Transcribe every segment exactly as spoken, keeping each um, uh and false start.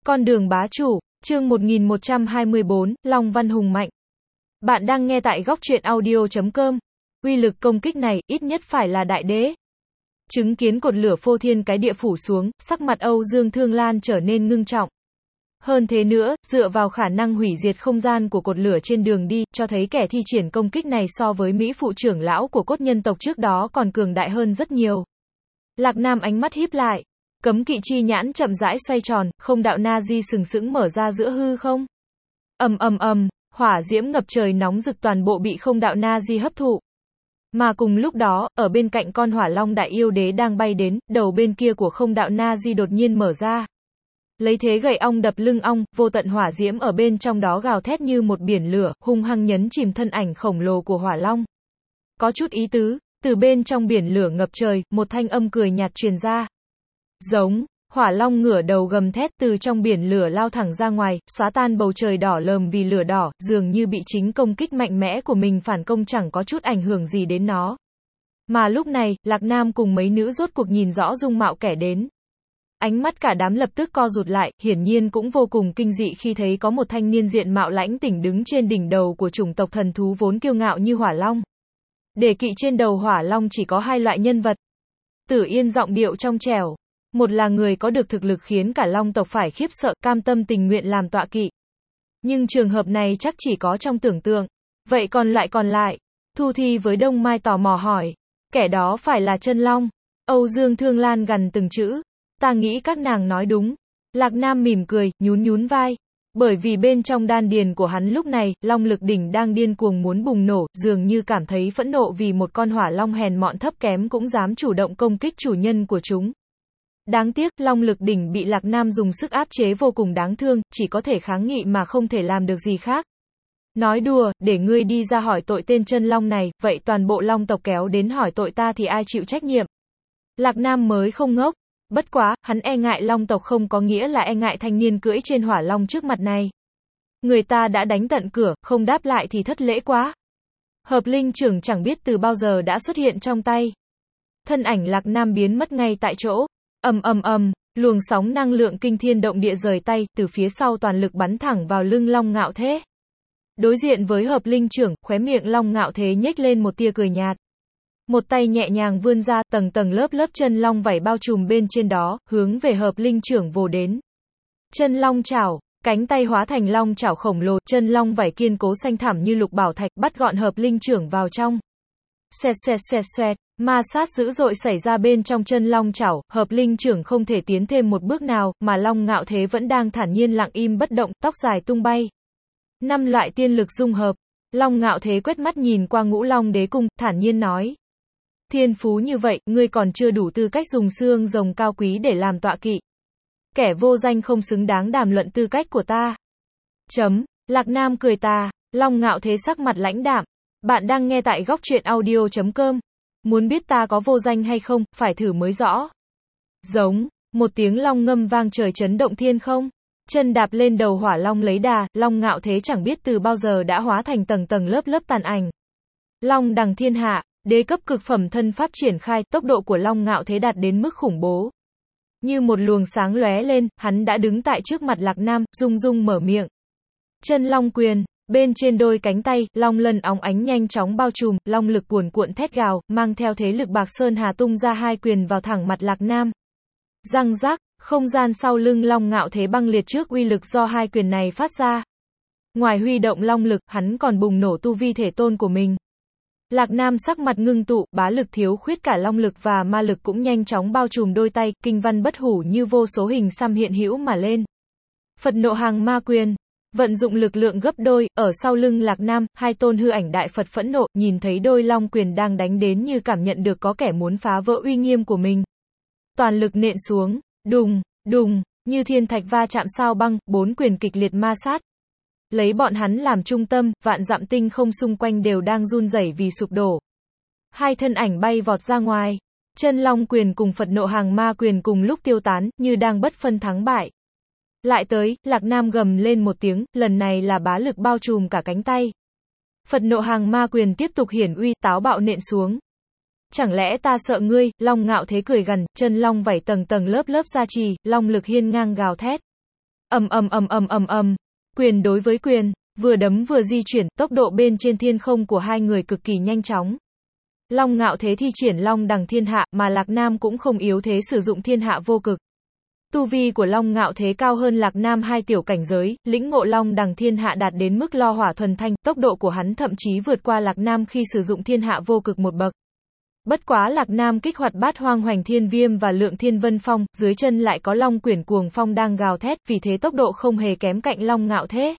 Con đường bá chủ, chương một nghìn một trăm hai mươi bốn, Long Văn hùng mạnh. Bạn đang nghe tại góc truyện audio chấm com. Uy lực công kích này, ít nhất phải là đại đế. Chứng kiến cột lửa phô thiên cái địa phủ xuống, sắc mặt Âu Dương Thương Lan trở nên ngưng trọng. Hơn thế nữa, dựa vào khả năng hủy diệt không gian của cột lửa trên đường đi, cho thấy kẻ thi triển công kích này so với Mỹ phụ trưởng lão của cốt nhân tộc trước đó còn cường đại hơn rất nhiều. Lạc Nam ánh mắt híp lại. Cấm kỵ chi nhãn chậm rãi xoay tròn, không đạo na di sừng sững mở ra giữa hư không. Ầm ầm ầm, hỏa diễm ngập trời nóng rực toàn bộ bị không đạo na di hấp thụ. Mà cùng lúc đó, ở bên cạnh con hỏa long đại yêu đế đang bay đến, đầu bên kia của không đạo na di đột nhiên mở ra. Lấy thế gậy ong đập lưng ong, vô tận hỏa diễm ở bên trong đó gào thét như một biển lửa, hung hăng nhấn chìm thân ảnh khổng lồ của hỏa long. Có chút ý tứ, từ bên trong biển lửa ngập trời, một thanh âm cười nhạt truyền ra. Giống, hỏa long ngửa đầu gầm thét từ trong biển lửa lao thẳng ra ngoài, xóa tan bầu trời đỏ lờm vì lửa đỏ, dường như bị chính công kích mạnh mẽ của mình phản công chẳng có chút ảnh hưởng gì đến nó. Mà lúc này, Lạc Nam cùng mấy nữ rốt cuộc nhìn rõ dung mạo kẻ đến. Ánh mắt cả đám lập tức co rụt lại, hiển nhiên cũng vô cùng kinh dị khi thấy có một thanh niên diện mạo lãnh tỉnh đứng trên đỉnh đầu của chủng tộc thần thú vốn kiêu ngạo như hỏa long. Để kỵ trên đầu hỏa long chỉ có hai loại nhân vật. Tử Yên giọng điệu trong trẻo. Một là người có được thực lực khiến cả long tộc phải khiếp sợ, cam tâm tình nguyện làm tọa kỵ. Nhưng trường hợp này chắc chỉ có trong tưởng tượng. Vậy còn loại còn lại? Thu Thi với Đông Mai tò mò hỏi. Kẻ đó phải là chân long. Âu Dương Thương Lan gằn từng chữ. Ta nghĩ các nàng nói đúng. Lạc Nam mỉm cười, nhún nhún vai. Bởi vì bên trong đan điền của hắn lúc này, long lực đỉnh đang điên cuồng muốn bùng nổ, dường như cảm thấy phẫn nộ vì một con hỏa long hèn mọn thấp kém cũng dám chủ động công kích chủ nhân của chúng. Đáng tiếc, long lực đỉnh bị Lạc Nam dùng sức áp chế vô cùng đáng thương, chỉ có thể kháng nghị mà không thể làm được gì khác. Nói đùa, để ngươi đi ra hỏi tội tên chân long này, vậy toàn bộ long tộc kéo đến hỏi tội ta thì ai chịu trách nhiệm? Lạc Nam mới không ngốc. Bất quá, hắn e ngại long tộc không có nghĩa là e ngại thanh niên cưỡi trên hỏa long trước mặt này. Người ta đã đánh tận cửa, không đáp lại thì thất lễ quá. Hợp linh trưởng chẳng biết từ bao giờ đã xuất hiện trong tay. Thân ảnh Lạc Nam biến mất ngay tại chỗ. Ầm ầm ầm, luồng sóng năng lượng kinh thiên động địa rời tay, từ phía sau toàn lực bắn thẳng vào lưng Long Ngạo Thế. Đối diện với hợp linh trưởng, khóe miệng Long Ngạo Thế nhếch lên một tia cười nhạt. Một tay nhẹ nhàng vươn ra, tầng tầng lớp lớp chân long vảy bao trùm bên trên đó, hướng về hợp linh trưởng vồ đến. Chân long chảo, cánh tay hóa thành long chảo khổng lồ, chân long vảy kiên cố xanh thẳm như lục bảo thạch, bắt gọn hợp linh trưởng vào trong. Xoẹt xoẹt xoẹt xoẹt, ma sát dữ dội xảy ra bên trong chân long chảo, hợp linh trưởng không thể tiến thêm một bước nào, mà Long Ngạo Thế vẫn đang thản nhiên lặng im bất động, tóc dài tung bay. Năm loại tiên lực dung hợp. Long Ngạo Thế quét mắt nhìn qua Ngũ Long Đế Cung, thản nhiên nói. Thiên phú như vậy, ngươi còn chưa đủ tư cách dùng xương rồng cao quý để làm tọa kỵ. Kẻ vô danh không xứng đáng đàm luận tư cách của ta. Chấm, Lạc Nam cười tà, Long Ngạo Thế sắc mặt lãnh đạm. Bạn đang nghe tại góc truyện audio chấm com. Muốn biết ta có vô danh hay không, phải thử mới rõ. Giống, một tiếng long ngâm vang trời chấn động thiên không. Chân đạp lên đầu hỏa long lấy đà, Long Ngạo Thế chẳng biết từ bao giờ đã hóa thành tầng tầng lớp lớp tàn ảnh. Long đằng thiên hạ. Đế cấp cực phẩm thân pháp triển khai, tốc độ của Long Ngạo Thế đạt đến mức khủng bố. Như một luồng sáng lóe lên, hắn đã đứng tại trước mặt Lạc Nam, rung rung mở miệng. Chân long quyền, bên trên đôi cánh tay, long lân óng ánh nhanh chóng bao trùm, long lực cuồn cuộn thét gào, mang theo thế lực bạc sơn hà tung ra hai quyền vào thẳng mặt Lạc Nam. Răng rác, không gian sau lưng Long Ngạo Thế băng liệt trước uy lực do hai quyền này phát ra. Ngoài huy động long lực, hắn còn bùng nổ tu vi thể tôn của mình. Lạc Nam sắc mặt ngưng tụ, bá lực thiếu khuyết cả long lực và ma lực cũng nhanh chóng bao trùm đôi tay, kinh văn bất hủ như vô số hình xăm hiện hữu mà lên. Phật nộ hàng ma quyền, vận dụng lực lượng gấp đôi, ở sau lưng Lạc Nam, hai tôn hư ảnh đại Phật phẫn nộ, nhìn thấy đôi long quyền đang đánh đến như cảm nhận được có kẻ muốn phá vỡ uy nghiêm của mình. Toàn lực nện xuống, đùng, đùng, như thiên thạch va chạm sao băng, bốn quyền kịch liệt ma sát. Lấy bọn hắn làm trung tâm, vạn dặm tinh không xung quanh đều đang run rẩy vì sụp đổ. Hai thân ảnh bay vọt ra ngoài. Chân long quyền cùng Phật nộ hàng ma quyền cùng lúc tiêu tán, như đang bất phân thắng bại. Lại tới, Lạc Nam gầm lên một tiếng, lần này là bá lực bao trùm cả cánh tay. Phật nộ hàng ma quyền tiếp tục hiển uy, táo bạo nện xuống. Chẳng lẽ ta sợ ngươi? Long Ngạo Thế cười gằn, chân long vảy tầng tầng lớp lớp ra trì, long lực hiên ngang gào thét. Ầm ầm ầm ầm ầm ầm, quyền đối với quyền, vừa đấm vừa di chuyển, tốc độ bên trên thiên không của hai người cực kỳ nhanh chóng. Long Ngạo Thế thi triển Long Đằng Thiên Hạ, mà Lạc Nam cũng không yếu thế sử dụng Thiên Hạ Vô Cực. Tu vi của Long Ngạo Thế cao hơn Lạc Nam hai tiểu cảnh giới, lĩnh ngộ Long Đằng Thiên Hạ đạt đến mức lo hỏa thuần thanh, tốc độ của hắn thậm chí vượt qua Lạc Nam khi sử dụng Thiên Hạ Vô Cực một bậc. Bất quá Lạc Nam kích hoạt Bát Hoang Hoành Thiên Viêm và Lượng Thiên Vân Phong, dưới chân lại có Long Quyển Cuồng Phong đang gào thét, vì thế tốc độ không hề kém cạnh Long Ngạo Thế.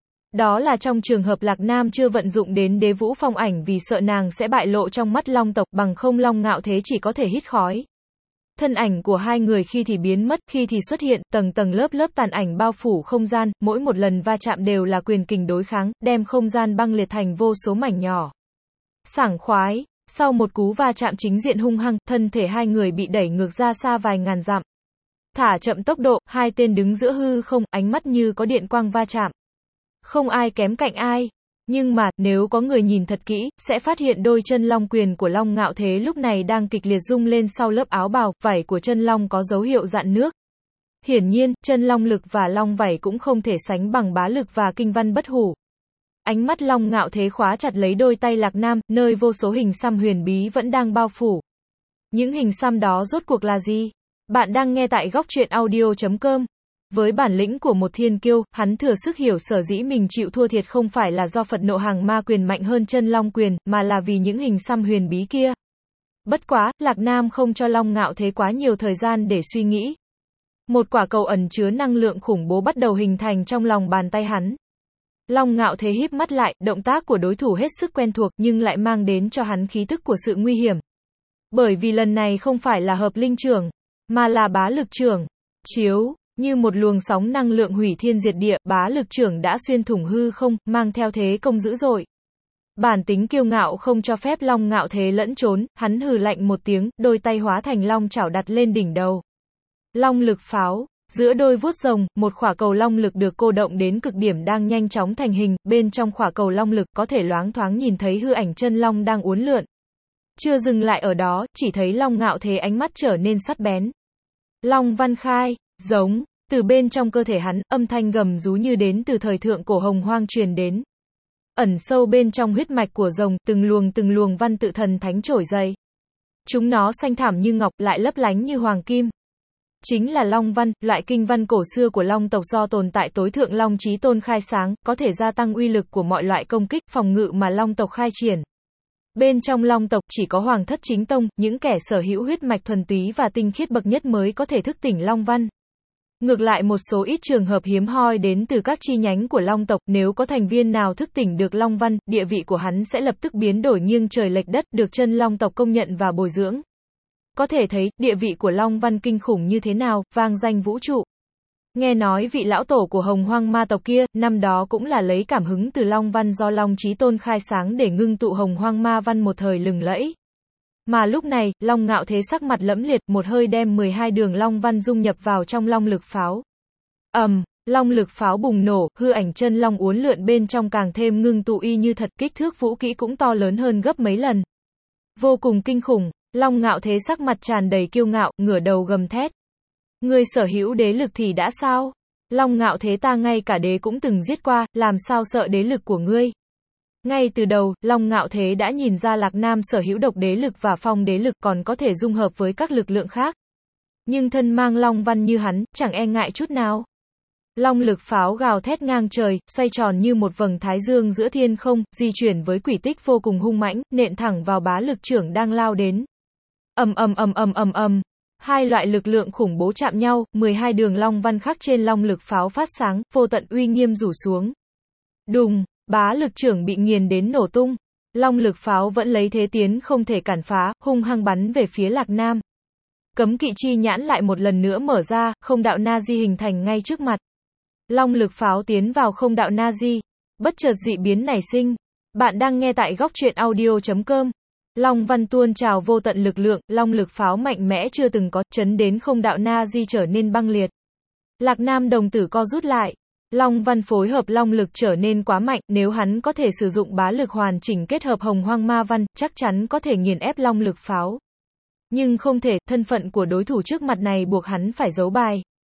Đó là trong trường hợp Lạc Nam chưa vận dụng đến Đế Vũ Phong Ảnh vì sợ nàng sẽ bại lộ trong mắt Long tộc, bằng không Long Ngạo Thế chỉ có thể hít khói. Thân ảnh của hai người khi thì biến mất, khi thì xuất hiện, tầng tầng lớp lớp tàn ảnh bao phủ không gian, mỗi một lần va chạm đều là quyền kình đối kháng, đem không gian băng liệt thành vô số mảnh nhỏ. Sảng khoái, sau một cú va chạm chính diện hung hăng, thân thể hai người bị đẩy ngược ra xa vài ngàn dặm. Thả chậm tốc độ, hai tên đứng giữa hư không, ánh mắt như có điện quang va chạm. Không ai kém cạnh ai. Nhưng mà, nếu có người nhìn thật kỹ, sẽ phát hiện đôi chân long quyền của Long Ngạo Thế lúc này đang kịch liệt rung lên sau lớp áo bào, vảy của chân long có dấu hiệu rạn nước. Hiển nhiên, chân long lực và long vảy cũng không thể sánh bằng bá lực và kinh văn bất hủ. Ánh mắt Long Ngạo Thế khóa chặt lấy đôi tay Lạc Nam, nơi vô số hình xăm huyền bí vẫn đang bao phủ. Những hình xăm đó rốt cuộc là gì? Bạn đang nghe tại góc truyện audio chấm com. Với bản lĩnh của một thiên kiêu, hắn thừa sức hiểu sở dĩ mình chịu thua thiệt không phải là do Phật nộ hàng ma quyền mạnh hơn chân long quyền, mà là vì những hình xăm huyền bí kia. Bất quá, Lạc Nam không cho Long Ngạo Thế quá nhiều thời gian để suy nghĩ. Một quả cầu ẩn chứa năng lượng khủng bố bắt đầu hình thành trong lòng bàn tay hắn. Long Ngạo Thế híp mắt lại, động tác của đối thủ hết sức quen thuộc nhưng lại mang đến cho hắn khí tức của sự nguy hiểm. Bởi vì lần này không phải là hợp linh chưởng, mà là bá lực chưởng. Chiếu, như một luồng sóng năng lượng hủy thiên diệt địa, bá lực chưởng đã xuyên thủng hư không, mang theo thế công dữ dội. Bản tính kiêu ngạo không cho phép Long Ngạo Thế lẫn trốn, hắn hừ lạnh một tiếng, đôi tay hóa thành long chảo đặt lên đỉnh đầu. Long lực pháo. Giữa đôi vuốt rồng, một khỏa cầu long lực được cô động đến cực điểm đang nhanh chóng thành hình, bên trong khỏa cầu long lực có thể loáng thoáng nhìn thấy hư ảnh chân long đang uốn lượn. Chưa dừng lại ở đó, chỉ thấy Long Ngạo Thế ánh mắt trở nên sắc bén. Long văn khai, giống, từ bên trong cơ thể hắn, âm thanh gầm rú như đến từ thời thượng cổ hồng hoang truyền đến. Ẩn sâu bên trong huyết mạch của rồng, từng luồng từng luồng văn tự thần thánh trỗi dậy. Chúng nó xanh thẳm như ngọc, lại lấp lánh như hoàng kim. Chính là Long Văn, loại kinh văn cổ xưa của Long tộc do tồn tại tối thượng Long Chí Tôn khai sáng, có thể gia tăng uy lực của mọi loại công kích, phòng ngự mà Long tộc khai triển. Bên trong Long tộc chỉ có Hoàng thất chính tông, những kẻ sở hữu huyết mạch thuần túy và tinh khiết bậc nhất mới có thể thức tỉnh Long Văn. Ngược lại một số ít trường hợp hiếm hoi đến từ các chi nhánh của Long tộc, nếu có thành viên nào thức tỉnh được Long Văn, địa vị của hắn sẽ lập tức biến đổi nghiêng trời lệch đất, được chân Long tộc công nhận và bồi dưỡng. Có thể thấy, địa vị của Long Văn kinh khủng như thế nào, vang danh vũ trụ. Nghe nói vị lão tổ của Hồng Hoang ma tộc kia, năm đó cũng là lấy cảm hứng từ Long Văn do Long Chí Tôn khai sáng để ngưng tụ Hồng Hoang ma văn một thời lừng lẫy. Mà lúc này, Long Ngạo Thế sắc mặt lẫm liệt, một hơi đem mười hai đường Long Văn dung nhập vào trong Long lực pháo. Ầm, um, Long lực pháo bùng nổ, hư ảnh chân Long uốn lượn bên trong càng thêm ngưng tụ y như thật, kích thước vũ kỹ cũng to lớn hơn gấp mấy lần. Vô cùng kinh khủng. Long Ngạo Thế sắc mặt tràn đầy kiêu ngạo, ngửa đầu gầm thét. Ngươi sở hữu đế lực thì đã sao? Long Ngạo Thế ta ngay cả đế cũng từng giết qua, làm sao sợ đế lực của ngươi? Ngay từ đầu, Long Ngạo Thế đã nhìn ra Lạc Nam sở hữu độc đế lực và phong đế lực còn có thể dung hợp với các lực lượng khác. Nhưng thân mang Long Văn như hắn, chẳng e ngại chút nào. Long lực pháo gào thét ngang trời, xoay tròn như một vầng thái dương giữa thiên không, di chuyển với quỷ tích vô cùng hung mãnh, nện thẳng vào bá lực chưởng đang lao đến. Ầm ầm ầm ầm ầm ầm, hai loại lực lượng khủng bố chạm nhau, mười hai đường long văn khắc trên long lực pháo phát sáng, vô tận uy nghiêm rủ xuống. Đùng, bá lực chưởng bị nghiền đến nổ tung. Long lực pháo vẫn lấy thế tiến không thể cản phá, hung hăng bắn về phía Lạc Nam. Cấm kỵ chi nhãn lại một lần nữa mở ra, không đạo Na-di hình thành ngay trước mặt. Long lực pháo tiến vào không đạo Na-di. Bất chợt dị biến nảy sinh. Bạn đang nghe tại góc truyện audio chấm com. Long văn tuôn trào vô tận lực lượng, long lực pháo mạnh mẽ chưa từng có, chấn đến không đạo Na-di trở nên băng liệt. Lạc Nam đồng tử co rút lại. Long văn phối hợp long lực trở nên quá mạnh, nếu hắn có thể sử dụng bá lực hoàn chỉnh kết hợp hồng hoang ma văn, chắc chắn có thể nghiền ép long lực pháo. Nhưng không thể, thân phận của đối thủ trước mặt này buộc hắn phải giấu bài.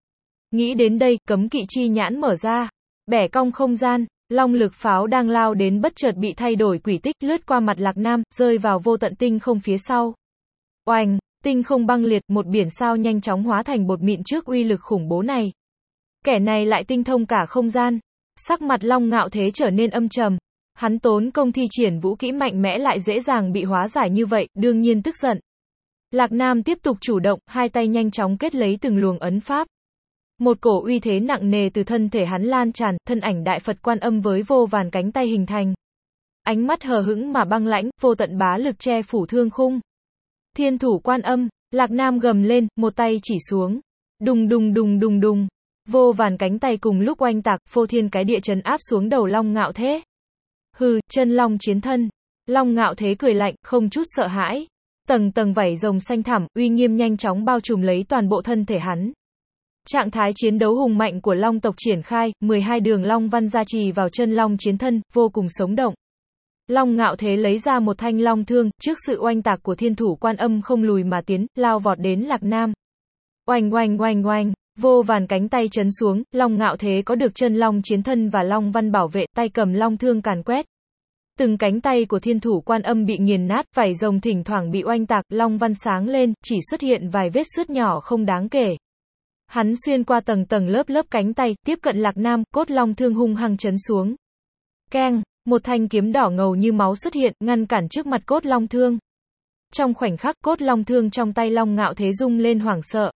Nghĩ đến đây, cấm kỵ chi nhãn mở ra. Bẻ cong không gian, long lực pháo đang lao đến bất chợt bị thay đổi quỷ tích, lướt qua mặt Lạc Nam, rơi vào vô tận tinh không phía sau. Oanh, tinh không băng liệt, một biển sao nhanh chóng hóa thành bột mịn trước uy lực khủng bố này. Kẻ này lại tinh thông cả không gian. Sắc mặt Long Ngạo Thế trở nên âm trầm. Hắn tốn công thi triển vũ kỹ mạnh mẽ lại dễ dàng bị hóa giải như vậy, đương nhiên tức giận. Lạc Nam tiếp tục chủ động, hai tay nhanh chóng kết lấy từng luồng ấn pháp. Một cổ uy thế nặng nề từ thân thể hắn lan tràn, thân ảnh Đại Phật Quan Âm với vô vàn cánh tay hình thành. Ánh mắt hờ hững mà băng lãnh, vô tận bá lực che phủ thương khung. Thiên thủ Quan Âm, Lạc Nam gầm lên, một tay chỉ xuống. Đùng đùng đùng đùng đùng. Vô vàn cánh tay cùng lúc oanh tạc, phô thiên cái địa chấn áp xuống đầu Long Ngạo Thế. Hừ, chân long chiến thân. Long Ngạo Thế cười lạnh, không chút sợ hãi. Tầng tầng vảy rồng xanh thẳm, uy nghiêm nhanh chóng bao trùm lấy toàn bộ thân thể hắn. Trạng thái chiến đấu hùng mạnh của Long tộc triển khai, mười hai đường long văn gia trì vào chân long chiến thân, vô cùng sống động. Long Ngạo Thế lấy ra một thanh long thương, trước sự oanh tạc của Thiên thủ Quan Âm không lùi mà tiến, lao vọt đến Lạc Nam. Oanh oanh oanh oanh, vô vàn cánh tay chấn xuống, Long Ngạo Thế có được chân long chiến thân và long văn bảo vệ, tay cầm long thương càn quét. Từng cánh tay của Thiên thủ Quan Âm bị nghiền nát, vảy rồng thỉnh thoảng bị oanh tạc, long văn sáng lên, chỉ xuất hiện vài vết xước nhỏ không đáng kể. Hắn xuyên qua tầng tầng lớp lớp cánh tay, tiếp cận Lạc Nam, cốt long thương hung hăng chấn xuống. Keng, một thanh kiếm đỏ ngầu như máu xuất hiện, ngăn cản trước mặt cốt long thương. Trong khoảnh khắc, cốt long thương trong tay Long Ngạo Thế rung lên hoảng sợ.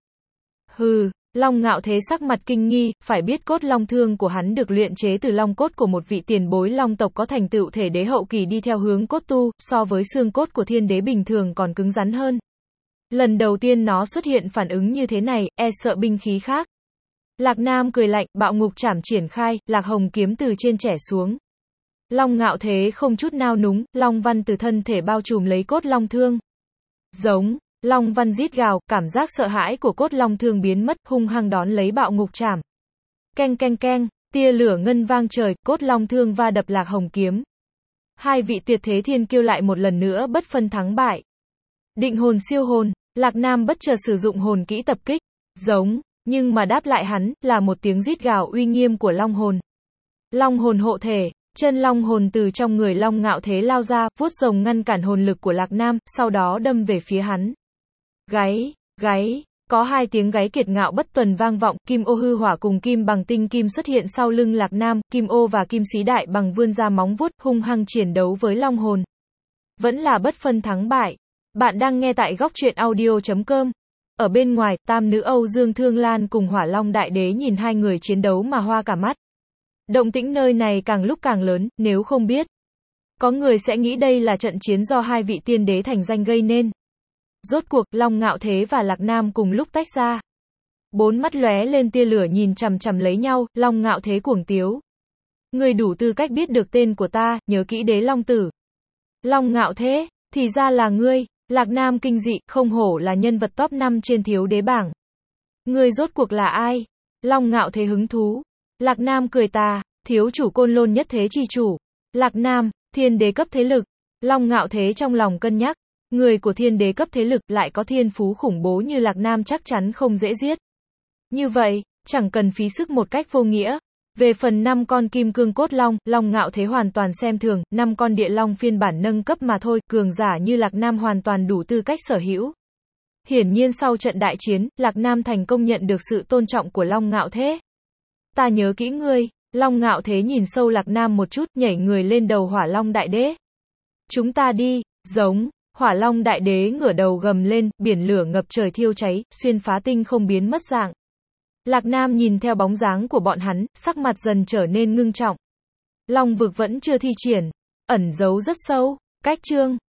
Hừ, Long Ngạo Thế sắc mặt kinh nghi, phải biết cốt long thương của hắn được luyện chế từ long cốt của một vị tiền bối long tộc có thành tựu thể đế hậu kỳ đi theo hướng cốt tu, so với xương cốt của thiên đế bình thường còn cứng rắn hơn. Lần đầu tiên nó xuất hiện phản ứng như thế này, e sợ binh khí khác. Lạc Nam cười lạnh, bạo ngục trảm triển khai, Lạc Hồng kiếm từ trên chẻ xuống. Long Ngạo Thế không chút nao núng, long văn từ thân thể bao trùm lấy cốt long thương. Giống, long văn rít gào, cảm giác sợ hãi của cốt long thương biến mất, hung hăng đón lấy bạo ngục trảm. Keng keng keng, tia lửa ngân vang trời, cốt long thương va đập Lạc Hồng kiếm. Hai vị tuyệt thế thiên kiêu lại một lần nữa bất phân thắng bại. Định hồn siêu hồn, Lạc Nam bất chợt sử dụng hồn kỹ tập kích. Giống, nhưng mà đáp lại hắn, là một tiếng rít gào uy nghiêm của long hồn. Long hồn hộ thể, chân long hồn từ trong người Long Ngạo Thế lao ra, vuốt rồng ngăn cản hồn lực của Lạc Nam, sau đó đâm về phía hắn. Gáy, gáy, có hai tiếng gáy kiệt ngạo bất tuần vang vọng, kim ô hư hỏa cùng kim bằng tinh kim xuất hiện sau lưng Lạc Nam, kim ô và kim xí đại bằng vươn ra móng vuốt, hung hăng chiến đấu với long hồn. Vẫn là bất phân thắng bại. Bạn đang nghe tại góc truyện audio chấm com. Ở bên ngoài, tam nữ Âu Dương Thương Lan cùng Hỏa Long Đại Đế nhìn hai người chiến đấu mà hoa cả mắt. Động tĩnh nơi này càng lúc càng lớn, nếu không biết. Có người sẽ nghĩ đây là trận chiến do hai vị tiên đế thành danh gây nên. Rốt cuộc, Long Ngạo Thế và Lạc Nam cùng lúc tách ra. Bốn mắt lóe lên tia lửa nhìn chằm chằm lấy nhau, Long Ngạo Thế cuồng tiếu. Người đủ tư cách biết được tên của ta, nhớ kỹ đế long tử. Long Ngạo Thế, thì ra là ngươi. Lạc Nam kinh dị, không hổ là nhân vật top năm trên thiếu đế bảng. Ngươi rốt cuộc là ai? Long Ngạo Thế hứng thú. Lạc Nam cười tà, thiếu chủ Côn Lôn nhất thế chi chủ. Lạc Nam, thiên đế cấp thế lực. Long Ngạo Thế trong lòng cân nhắc, người của thiên đế cấp thế lực lại có thiên phú khủng bố như Lạc Nam chắc chắn không dễ giết. Như vậy, chẳng cần phí sức một cách vô nghĩa. Về phần năm con kim cương cốt long, Long Ngạo Thế hoàn toàn xem thường, năm con địa long phiên bản nâng cấp mà thôi, cường giả như Lạc Nam hoàn toàn đủ tư cách sở hữu. Hiển nhiên sau trận đại chiến, Lạc Nam thành công nhận được sự tôn trọng của Long Ngạo Thế. Ta nhớ kỹ ngươi. Long Ngạo Thế nhìn sâu Lạc Nam một chút, nhảy người lên đầu Hỏa Long Đại Đế. Chúng ta đi. Giống, Hỏa Long Đại Đế ngửa đầu gầm lên, biển lửa ngập trời thiêu cháy, xuyên phá tinh không biến mất dạng. Lạc Nam nhìn theo bóng dáng của bọn hắn, sắc mặt dần trở nên ngưng trọng. Long vực vẫn chưa thi triển, ẩn giấu rất sâu. Cách chương